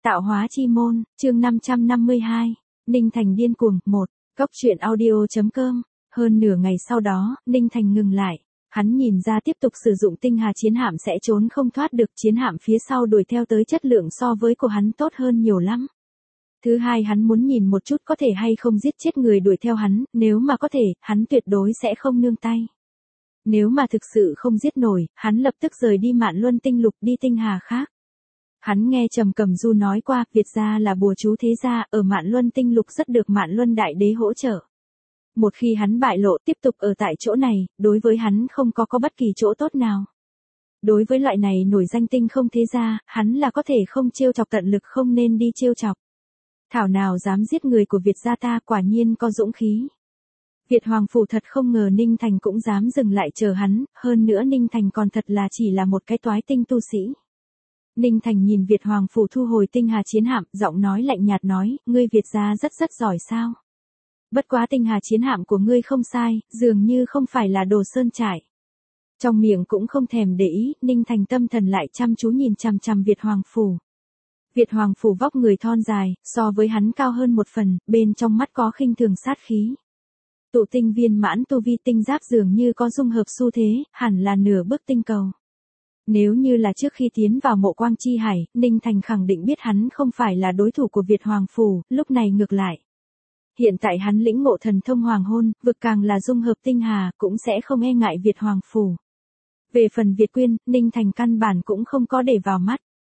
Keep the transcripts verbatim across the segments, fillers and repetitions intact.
Tạo hóa chi môn, chương năm trăm năm mươi hai, Ninh Thành điên cuồng, một, Cốc truyện audio.com, hơn nửa ngày sau đó, Ninh Thành ngừng lại, hắn nhìn ra tiếp tục sử dụng tinh hà chiến hạm sẽ trốn không thoát được, chiến hạm phía sau đuổi theo tới chất lượng so với của hắn tốt hơn nhiều lắm. Thứ hai, hắn muốn nhìn một chút có thể hay không giết chết người đuổi theo hắn, nếu mà có thể, hắn tuyệt đối sẽ không nương tay. Nếu mà thực sự không giết nổi, hắn lập tức rời đi Mạn Luân tinh lục đi tinh hà khác. Hắn nghe Trầm Cẩm Du nói qua, Việt gia là bùa chú thế gia, ở Mạn Luân tinh lục rất được Mạn Luân đại đế hỗ trợ. Một khi hắn bại lộ tiếp tục ở tại chỗ này, đối với hắn không có có bất kỳ chỗ tốt nào. Đối với loại này nổi danh tinh không thế gia, hắn là có thể không trêu chọc tận lực không nên đi trêu chọc. Thảo nào dám giết người của Việt gia ta, quả nhiên có dũng khí. Việt Hoàng Phủ thật không ngờ Ninh Thành cũng dám dừng lại chờ hắn, hơn nữa Ninh Thành còn thật là chỉ là một cái toái tinh tu sĩ. Ninh Thành nhìn Việt Hoàng Phủ thu hồi tinh hà chiến hạm, giọng nói lạnh nhạt nói, ngươi Việt gia rất rất giỏi sao. Bất quá tinh hà chiến hạm của ngươi không sai, dường như không phải là đồ sơn trải. Trong miệng cũng không thèm để ý, Ninh Thành tâm thần lại chăm chú nhìn chằm chằm Việt Hoàng Phủ. Việt Hoàng Phủ vóc người thon dài, so với hắn cao hơn một phần, bên trong mắt có khinh thường sát khí. Tụ tinh viên mãn tu vi tinh giáp dường như có dung hợp xu thế, hẳn là nửa bước tinh cầu. Nếu như là trước khi tiến vào mộ quang chi hải, Ninh Thành khẳng định biết hắn không phải là đối thủ của Việt Hoàng Phủ, lúc này ngược lại. Hiện tại hắn lĩnh ngộ thần thông hoàng hôn, vực càng là dung hợp tinh hà, cũng sẽ không e ngại Việt Hoàng Phủ. Về phần Việt Quyên, Ninh Thành căn bản cũng không có để vào mắt.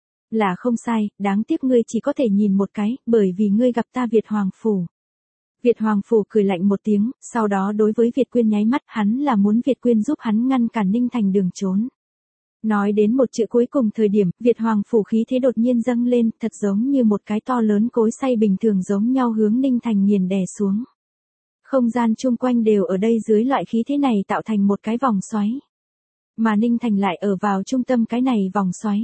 Là không sai, đáng tiếc ngươi chỉ có thể nhìn một cái, bởi vì ngươi gặp ta Việt Hoàng Phủ. Việt Hoàng Phủ cười lạnh một tiếng, sau đó đối với Việt Quyên nháy mắt, hắn là muốn Việt Quyên giúp hắn ngăn cản Ninh Thành đường trốn. Nói đến một chữ cuối cùng thời điểm, Việt Hoàng Phủ khí thế đột nhiên dâng lên, thật giống như một cái to lớn cối xay bình thường giống nhau hướng Ninh Thành nghiền đè xuống. Không gian chung quanh đều ở đây dưới loại khí thế này tạo thành một cái vòng xoáy. Mà Ninh Thành lại ở vào trung tâm cái này vòng xoáy.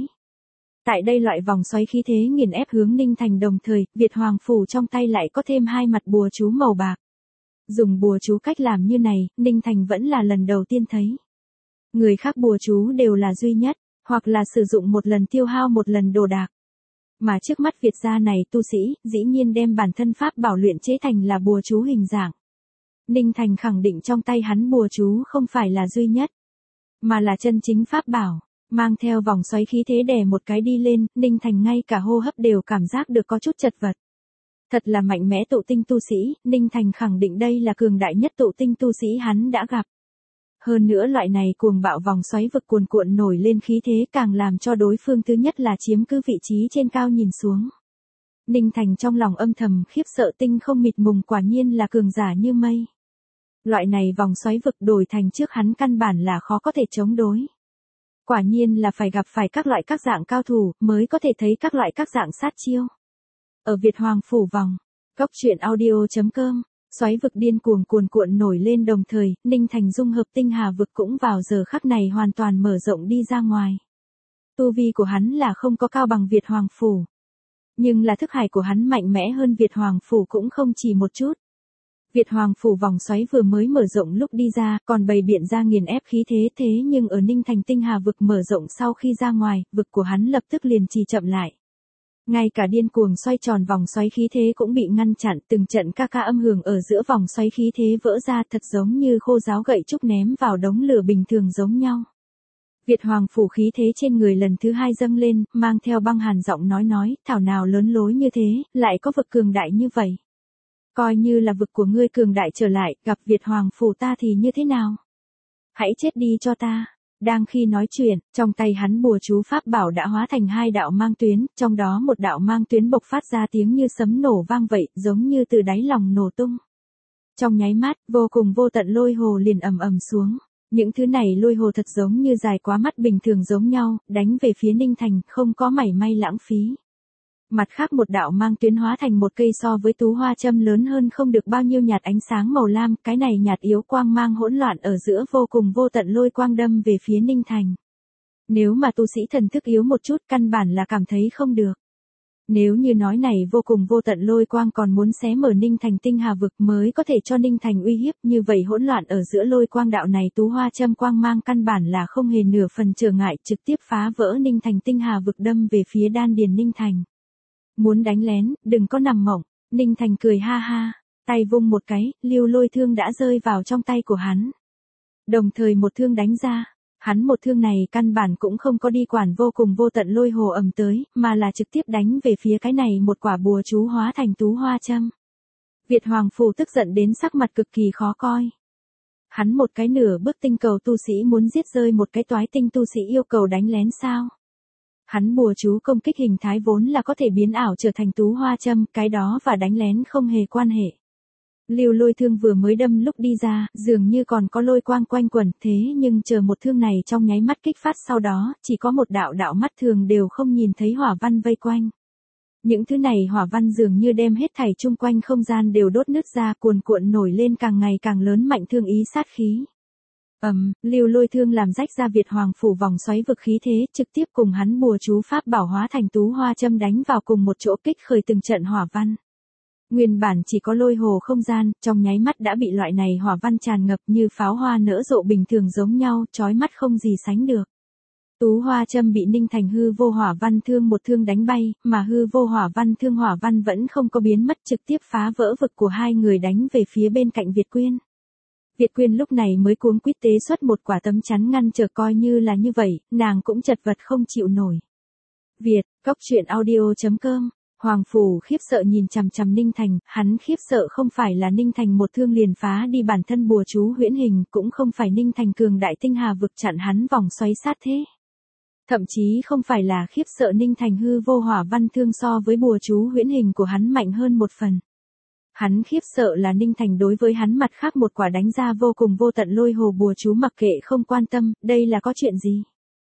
Tại đây loại vòng xoáy khí thế nghiền ép hướng Ninh Thành đồng thời, Việt Hoàng Phủ trong tay lại có thêm hai mặt bùa chú màu bạc. Dùng bùa chú cách làm như này, Ninh Thành vẫn là lần đầu tiên thấy. Người khác bùa chú đều là duy nhất, hoặc là sử dụng một lần tiêu hao một lần đồ đạc. Mà trước mắt Việt gia này tu sĩ, dĩ nhiên đem bản thân pháp bảo luyện chế thành là bùa chú hình dạng. Ninh Thành khẳng định trong tay hắn bùa chú không phải là duy nhất, mà là chân chính pháp bảo. Mang theo vòng xoáy khí thế đè một cái đi lên, Ninh Thành ngay cả hô hấp đều cảm giác được có chút chật vật. Thật là mạnh mẽ tụ tinh tu sĩ, Ninh Thành khẳng định đây là cường đại nhất tụ tinh tu sĩ hắn đã gặp. Hơn nữa loại này cuồng bạo vòng xoáy vực cuồn cuộn nổi lên khí thế càng làm cho đối phương thứ nhất là chiếm cứ vị trí trên cao nhìn xuống. Ninh Thành trong lòng âm thầm khiếp sợ, tinh không mịt mùng quả nhiên là cường giả như mây. Loại này vòng xoáy vực đổi thành trước hắn căn bản là khó có thể chống đối. Quả nhiên là phải gặp phải các loại các dạng cao thủ mới có thể thấy các loại các dạng sát chiêu. Ở Việt Hoàng Phủ vòng, Cốc truyện audio.com, xoáy vực điên cuồng cuồn cuộn nổi lên đồng thời, Ninh Thành dung hợp tinh hà vực cũng vào giờ khắc này hoàn toàn mở rộng đi ra ngoài. Tu vi của hắn là không có cao bằng Việt Hoàng Phủ. Nhưng là thức hải của hắn mạnh mẽ hơn Việt Hoàng Phủ cũng không chỉ một chút. Việt Hoàng Phủ vòng xoáy vừa mới mở rộng lúc đi ra, còn bày biện ra nghiền ép khí thế thế nhưng ở Ninh Thành tinh hà vực mở rộng sau khi ra ngoài, vực của hắn lập tức liền trì chậm lại. Ngay cả điên cuồng xoay tròn vòng xoáy khí thế cũng bị ngăn chặn, từng trận ca ca âm hưởng ở giữa vòng xoáy khí thế vỡ ra thật giống như khô giáo gậy trúc ném vào đống lửa bình thường giống nhau. Việt Hoàng Phủ khí thế trên người lần thứ hai dâng lên, mang theo băng hàn giọng nói nói, thảo nào lớn lối như thế, lại có vực cường đại như vậy. Coi như là vực của ngươi cường đại trở lại, gặp Việt Hoàng Phủ ta thì như thế nào? Hãy chết đi cho ta. Đang khi nói chuyện, trong tay hắn bùa chú pháp bảo đã hóa thành hai đạo mang tuyến, trong đó một đạo mang tuyến bộc phát ra tiếng như sấm nổ vang vậy, giống như từ đáy lòng nổ tung. Trong nháy mắt, vô cùng vô tận lôi hồ liền ầm ầm xuống. Những thứ này lôi hồ thật giống như dài quá mắt bình thường giống nhau, đánh về phía Ninh Thành, không có mảy may lãng phí. Mặt khác một đạo mang tuyến hóa thành một cây so với tú hoa châm lớn hơn không được bao nhiêu nhạt ánh sáng màu lam, cái này nhạt yếu quang mang hỗn loạn ở giữa vô cùng vô tận lôi quang đâm về phía Ninh Thành. Nếu mà tu sĩ thần thức yếu một chút căn bản là cảm thấy không được. Nếu như nói này vô cùng vô tận lôi quang còn muốn xé mở Ninh Thành tinh hà vực mới có thể cho Ninh Thành uy hiếp, như vậy hỗn loạn ở giữa lôi quang đạo này tú hoa châm quang mang căn bản là không hề nửa phần trở ngại, trực tiếp phá vỡ Ninh Thành tinh hà vực đâm về phía đan điền Ninh Thành. Muốn đánh lén, đừng có nằm mộng. Ninh Thành cười ha ha, tay vung một cái, Lưu Lôi thương đã rơi vào trong tay của hắn. Đồng thời một thương đánh ra, hắn một thương này căn bản cũng không có đi quản vô cùng vô tận lôi hồ ầm tới, mà là trực tiếp đánh về phía cái này một quả bùa chú hóa thành tú hoa châm. Việt Hoàng Phủ tức giận đến sắc mặt cực kỳ khó coi. Hắn một cái nửa bước tinh cầu tu sĩ muốn giết rơi một cái toái tinh tu sĩ yêu cầu đánh lén sao? Hắn bùa chú công kích hình thái vốn là có thể biến ảo trở thành tú hoa châm, cái đó và đánh lén không hề quan hệ. Lưu Lôi thương vừa mới đâm lúc đi ra, dường như còn có lôi quang quanh quẩn, thế nhưng chờ một thương này trong nháy mắt kích phát sau đó, chỉ có một đạo đạo mắt thường đều không nhìn thấy hỏa văn vây quanh. Những thứ này hỏa văn dường như đem hết thảy chung quanh không gian đều đốt nứt ra, cuồn cuộn nổi lên càng ngày càng lớn mạnh thương ý sát khí. Ầm, um, Lưu Lôi thương làm rách ra Việt Hoàng Phủ vòng xoáy vực khí thế, trực tiếp cùng hắn bùa chú pháp bảo hóa thành tú hoa châm đánh vào cùng một chỗ, kích khởi từng trận hỏa văn. Nguyên bản chỉ có lôi hồ không gian, trong nháy mắt đã bị loại này hỏa văn tràn ngập như pháo hoa nở rộ bình thường giống nhau, chói mắt không gì sánh được. Tú hoa châm bị Ninh Thành hư vô hỏa văn thương một thương đánh bay, mà hư vô hỏa văn thương hỏa văn vẫn không có biến mất, trực tiếp phá vỡ vực của hai người đánh về phía bên cạnh Việt Quyên. Việt Quyên lúc này mới cuống quýt tế xuất một quả tấm chắn ngăn trở, coi như là như vậy, nàng cũng chật vật không chịu nổi. Việt, Cóc Truyện Audio chấm com. Hoàng Phủ khiếp sợ nhìn chằm chằm Ninh Thành, hắn khiếp sợ không phải là Ninh Thành một thương liền phá đi bản thân bùa chú huyễn hình, cũng không phải Ninh Thành cường đại tinh hà vực chặn hắn vòng xoáy sát thế. Thậm chí không phải là khiếp sợ Ninh Thành hư vô hỏa văn thương so với bùa chú huyễn hình của hắn mạnh hơn một phần. Hắn khiếp sợ là Ninh Thành đối với hắn mặt khác một quả đánh ra vô cùng vô tận lôi hồ bùa chú mặc kệ không quan tâm, đây là có chuyện gì?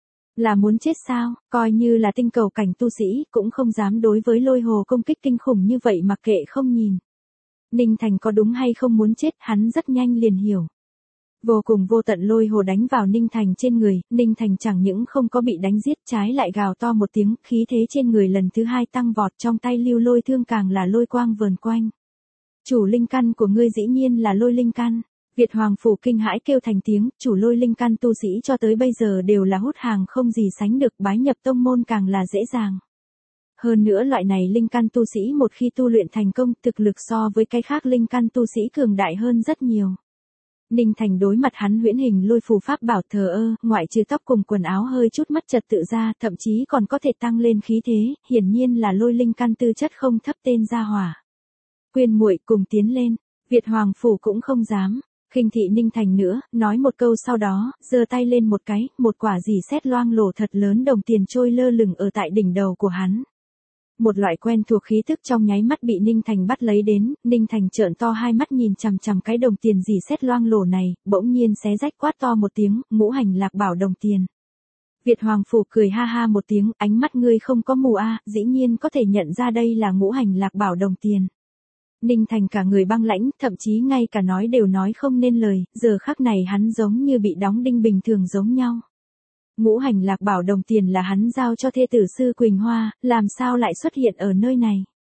Là muốn chết sao, coi như là tinh cầu cảnh tu sĩ, cũng không dám đối với lôi hồ công kích kinh khủng như vậy mặc kệ không nhìn. Ninh Thành có đúng hay không muốn chết, hắn rất nhanh liền hiểu. Vô cùng vô tận lôi hồ đánh vào Ninh Thành trên người, Ninh Thành chẳng những không có bị đánh giết, trái lại gào to một tiếng, khí thế trên người lần thứ hai tăng vọt, trong tay Lưu Lôi thương càng là lôi quang vờn quanh. Chủ linh căn của ngươi dĩ nhiên là lôi linh căn. Việt Hoàng Phủ kinh hãi kêu thành tiếng, chủ lôi linh căn tu sĩ cho tới bây giờ đều là hút hàng không gì sánh được, bái nhập tông môn càng là dễ dàng. Hơn nữa loại này linh căn tu sĩ một khi tu luyện thành công, thực lực so với cái khác linh căn tu sĩ cường đại hơn rất nhiều. Ninh Thành đối mặt hắn huyễn hình lôi phù pháp bảo thờ ơ, ngoại trừ tóc cùng quần áo hơi chút mất trật tự ra, thậm chí còn có thể tăng lên khí thế, hiển nhiên là lôi linh căn tư chất không thấp tên gia hỏa. Quyên muội cùng tiến lên, Việt Hoàng Phủ cũng không dám khinh thị Ninh Thành nữa, nói một câu sau đó, giơ tay lên một cái, một quả dì xét loang lổ thật lớn đồng tiền trôi lơ lửng ở tại đỉnh đầu của hắn. Một loại quen thuộc khí thức trong nháy mắt bị Ninh Thành bắt lấy đến, Ninh Thành trợn to hai mắt nhìn chằm chằm cái đồng tiền dì xét loang lổ này, bỗng nhiên xé rách quát to một tiếng, ngũ hành lạc bảo đồng tiền. Việt Hoàng Phủ cười ha ha một tiếng, ánh mắt ngươi không có mù a, dĩ nhiên có thể nhận ra đây là ngũ hành lạc bảo đồng tiền. Ninh Thành cả người băng lãnh, thậm chí ngay cả nói đều nói không nên lời, giờ khắc này hắn giống như bị đóng đinh bình thường giống nhau. Ngũ hành lạc bảo đồng tiền là hắn giao cho thê tử sư Quỳnh Hoa, làm sao lại xuất hiện ở nơi này?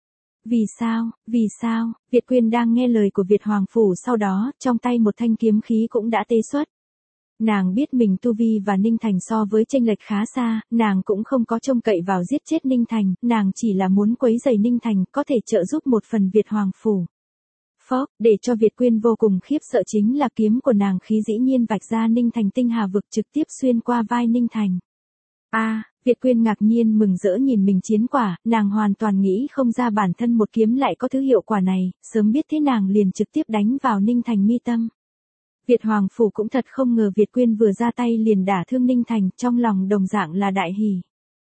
Vì sao, vì sao, Việt Quyên đang nghe lời của Việt Hoàng Phủ sau đó, trong tay một thanh kiếm khí cũng đã tế xuất. Nàng biết mình tu vi và Ninh Thành so với chênh lệch khá xa, nàng cũng không có trông cậy vào giết chết Ninh Thành, nàng chỉ là muốn quấy rầy Ninh Thành, có thể trợ giúp một phần Việt Hoàng Phủ. Phó, để cho Việt Quyên vô cùng khiếp sợ chính là kiếm của nàng khí dĩ nhiên vạch ra Ninh Thành tinh hà vực trực tiếp xuyên qua vai Ninh Thành. A, à, Việt Quyên ngạc nhiên mừng rỡ nhìn mình chiến quả, nàng hoàn toàn nghĩ không ra bản thân một kiếm lại có thứ hiệu quả này, sớm biết thế nàng liền trực tiếp đánh vào Ninh Thành mi tâm. Việt Hoàng Phủ cũng thật không ngờ Việt Quyên vừa ra tay liền đả thương Ninh Thành, trong lòng đồng dạng là đại hỉ.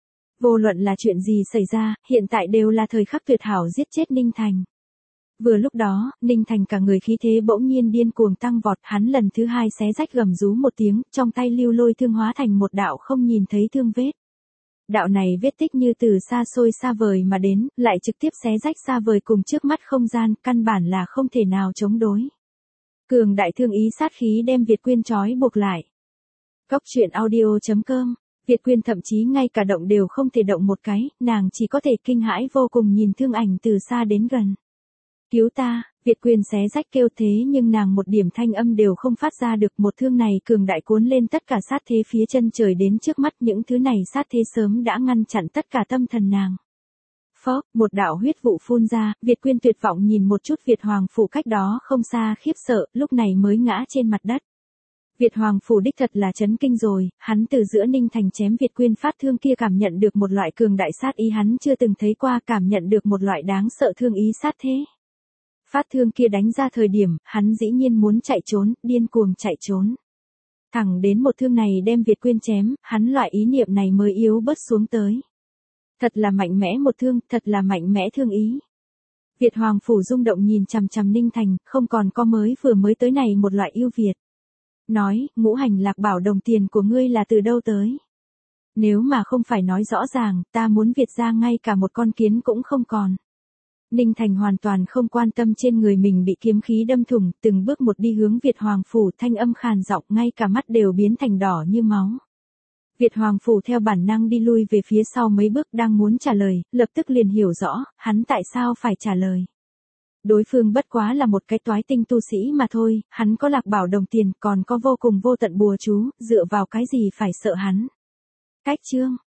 Vô luận là chuyện gì xảy ra, hiện tại đều là thời khắc tuyệt hảo giết chết Ninh Thành. Vừa lúc đó, Ninh Thành cả người khí thế bỗng nhiên điên cuồng tăng vọt, hắn lần thứ hai xé rách gầm rú một tiếng, trong tay Lưu Lôi thương hóa thành một đạo không nhìn thấy thương vết. Đạo này vết tích như từ xa xôi xa vời mà đến, lại trực tiếp xé rách xa vời cùng trước mắt không gian, căn bản là không thể nào chống đối. Cường đại thương ý sát khí đem Việt Quyên trói buộc lại. Cóc Truyện Audio chấm com. Việt Quyên thậm chí ngay cả động đều không thể động một cái, nàng chỉ có thể kinh hãi vô cùng nhìn thương ảnh từ xa đến gần. Cứu ta, Việt Quyên xé rách kêu thế nhưng nàng một điểm thanh âm đều không phát ra được, một thương này cường đại cuốn lên tất cả sát thế phía chân trời đến trước mắt, những thứ này sát thế sớm đã ngăn chặn tất cả tâm thần nàng. Phốc, một đạo huyết vụ phun ra, Việt Quyên tuyệt vọng nhìn một chút Việt Hoàng Phủ cách đó không xa khiếp sợ, lúc này mới ngã trên mặt đất. Việt Hoàng Phủ đích thật là chấn kinh rồi, hắn từ giữa Ninh Thành chém Việt Quyên phát thương kia cảm nhận được một loại cường đại sát ý hắn chưa từng thấy qua, cảm nhận được một loại đáng sợ thương ý sát thế. Phát thương kia đánh ra thời điểm, hắn dĩ nhiên muốn chạy trốn, điên cuồng chạy trốn. Thẳng đến một thương này đem Việt Quyên chém, hắn loại ý niệm này mới yếu bớt xuống tới. Thật là mạnh mẽ một thương, thật là mạnh mẽ thương ý. Việt Hoàng Phủ rung động nhìn chằm chằm Ninh Thành, không còn có mới vừa mới tới này một loại yêu Việt. Nói, ngũ hành lạc bảo đồng tiền của ngươi là từ đâu tới? Nếu mà không phải nói rõ ràng, ta muốn Việt ra ngay cả một con kiến cũng không còn. Ninh Thành hoàn toàn không quan tâm trên người mình bị kiếm khí đâm thủng, từng bước một đi hướng Việt Hoàng Phủ, thanh âm khàn giọng, ngay cả mắt đều biến thành đỏ như máu. Việt Hoàng Phủ theo bản năng đi lui về phía sau mấy bước đang muốn trả lời, lập tức liền hiểu rõ, hắn tại sao phải trả lời. Đối phương bất quá là một cái toái tinh tu sĩ mà thôi, hắn có lạc bảo đồng tiền, còn có vô cùng vô tận bùa chú, dựa vào cái gì phải sợ hắn. Cách chương,